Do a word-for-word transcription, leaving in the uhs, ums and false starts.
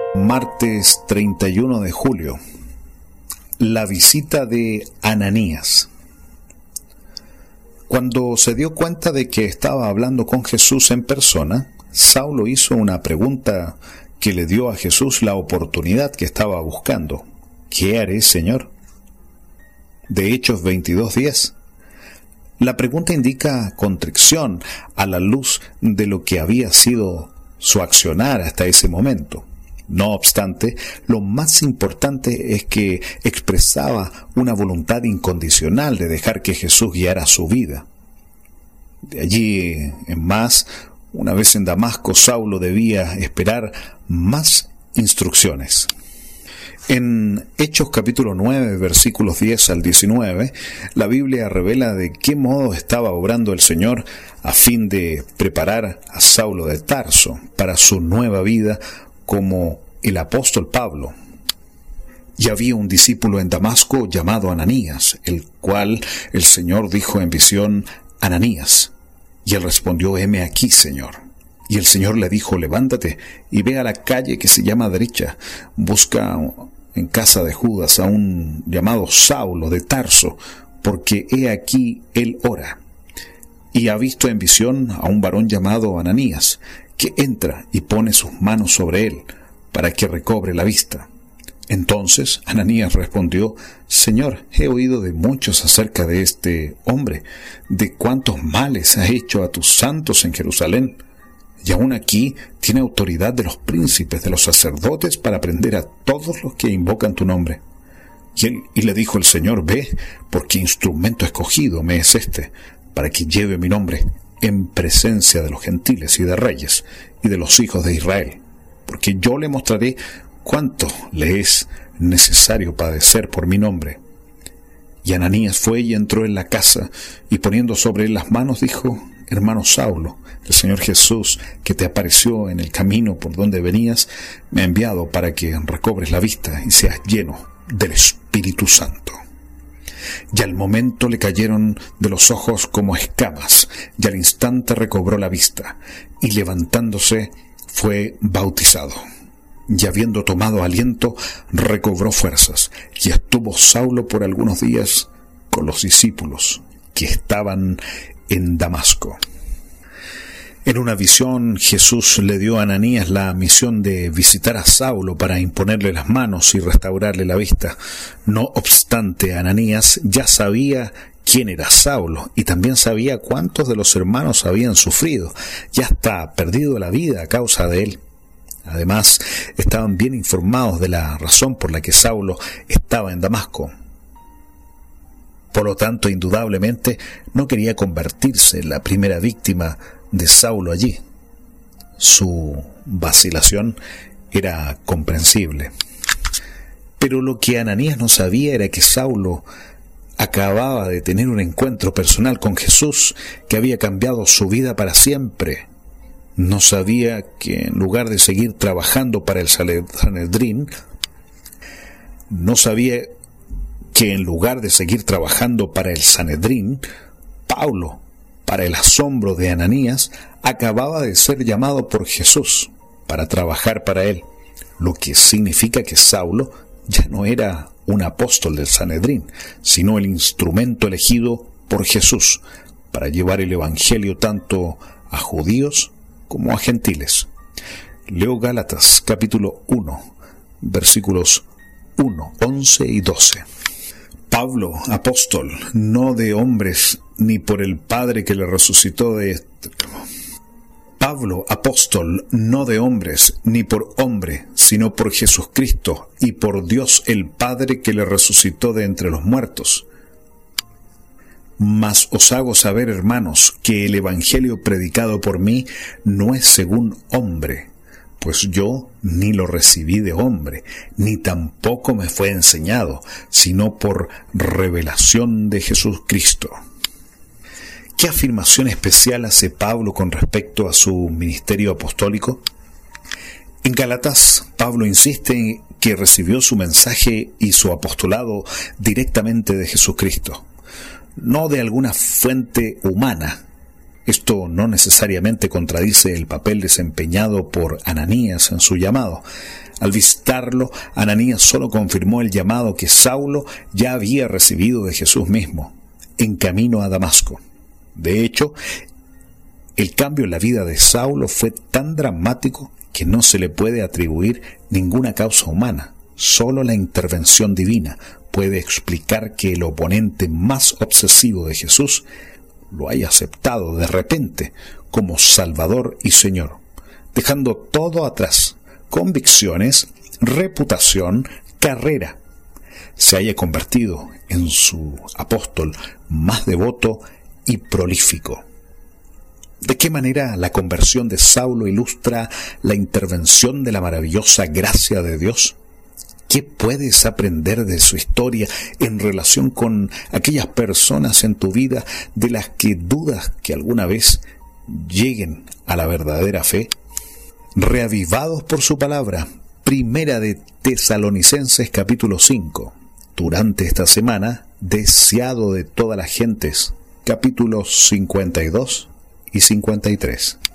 Martes treinta y uno de julio. La visita de Ananías. Cuando se dio cuenta de que estaba hablando con Jesús en persona, Saulo hizo una pregunta que le dio a Jesús la oportunidad que estaba buscando. ¿Qué haré, Señor? De Hechos veintidós diez. La pregunta indica contrición a la luz de lo que había sido su accionar hasta ese momento. No obstante, lo más importante es que expresaba una voluntad incondicional de dejar que Jesús guiara su vida. De allí en más, una vez en Damasco, Saulo debía esperar más instrucciones. En Hechos capítulo nueve, versículos diez al diecinueve, la Biblia revela de qué modo estaba obrando el Señor a fin de preparar a Saulo de Tarso para su nueva vida como el apóstol Pablo. Y había un discípulo en Damasco llamado Ananías, el cual el Señor dijo en visión: Ananías. Y él respondió: heme aquí, Señor. Y el Señor le dijo: levántate y ve a la calle que se llama Derecha, busca en casa de Judas a un llamado Saulo de Tarso, porque he aquí él ora. Y ha visto en visión a un varón llamado Ananías, que entra y pone sus manos sobre él, para que recobre la vista. Entonces Ananías respondió: Señor, he oído de muchos acerca de este hombre, de cuántos males ha hecho a tus santos en Jerusalén, y aún aquí tiene autoridad de los príncipes, de los sacerdotes, para prender a todos los que invocan tu nombre. Y, él, y le dijo el Señor: ve, porque instrumento escogido me es este, para que lleve mi nombre en presencia de los gentiles y de reyes y de los hijos de Israel, porque yo le mostraré cuánto le es necesario padecer por mi nombre. Y Ananías fue y entró en la casa, y poniendo sobre él las manos dijo: hermano Saulo, el Señor Jesús, que te apareció en el camino por donde venías, me ha enviado para que recobres la vista y seas lleno del Espíritu Santo. Y al momento le cayeron de los ojos como escamas, y al instante recobró la vista, y levantándose fue bautizado. Y habiendo tomado aliento, recobró fuerzas, y estuvo Saulo por algunos días con los discípulos que estaban en Damasco. En una visión, Jesús le dio a Ananías la misión de visitar a Saulo para imponerle las manos y restaurarle la vista. No obstante, Ananías ya sabía quién era Saulo y también sabía cuántos de los hermanos habían sufrido y hasta perdido la vida a causa de él. Además, estaban bien informados de la razón por la que Saulo estaba en Damasco. Por lo tanto, indudablemente, no quería convertirse en la primera víctima de Saulo allí. Su vacilación era comprensible. Pero lo que Ananías no sabía era que Saulo acababa de tener un encuentro personal con Jesús que había cambiado su vida para siempre. No sabía que en lugar de seguir trabajando para el Sanedrín, no sabía que en lugar de seguir trabajando para el Sanedrín, Pablo, para el asombro de Ananías, acababa de ser llamado por Jesús para trabajar para él, lo que significa que Saulo ya no era un apóstol del Sanedrín, sino el instrumento elegido por Jesús para llevar el evangelio tanto a judíos como a gentiles. Leo Gálatas capítulo uno, versículos uno, once y doce. Pablo, apóstol, no de hombres, ni por el Padre que le resucitó de... Pablo, apóstol, no de hombres, ni por hombre, sino por Jesucristo, y por Dios el Padre que le resucitó de entre los muertos. Mas os hago saber, hermanos, que el evangelio predicado por mí no es según hombre, pues yo ni lo recibí de hombre, ni tampoco me fue enseñado, sino por revelación de Jesucristo. ¿Qué afirmación especial hace Pablo con respecto a su ministerio apostólico? En Gálatas, Pablo insiste en que recibió su mensaje y su apostolado directamente de Jesucristo, no de alguna fuente humana. Esto no necesariamente contradice el papel desempeñado por Ananías en su llamado. Al visitarlo, Ananías solo confirmó el llamado que Saulo ya había recibido de Jesús mismo, en camino a Damasco. De hecho, el cambio en la vida de Saulo fue tan dramático que no se le puede atribuir ninguna causa humana. Solo la intervención divina puede explicar que el oponente más obsesivo de Jesús lo haya aceptado de repente como Salvador y Señor, dejando todo atrás: convicciones, reputación, carrera. Se haya convertido en su apóstol más devoto y prolífico. ¿De qué manera la conversión de Saulo ilustra la intervención de la maravillosa gracia de Dios? ¿Qué puedes aprender de su historia en relación con aquellas personas en tu vida de las que dudas que alguna vez lleguen a la verdadera fe? Reavivados por su palabra, Primera de Tesalonicenses capítulo cinco. Durante esta semana, deseado de todas las gentes, capítulos cincuenta y dos y cincuenta y tres.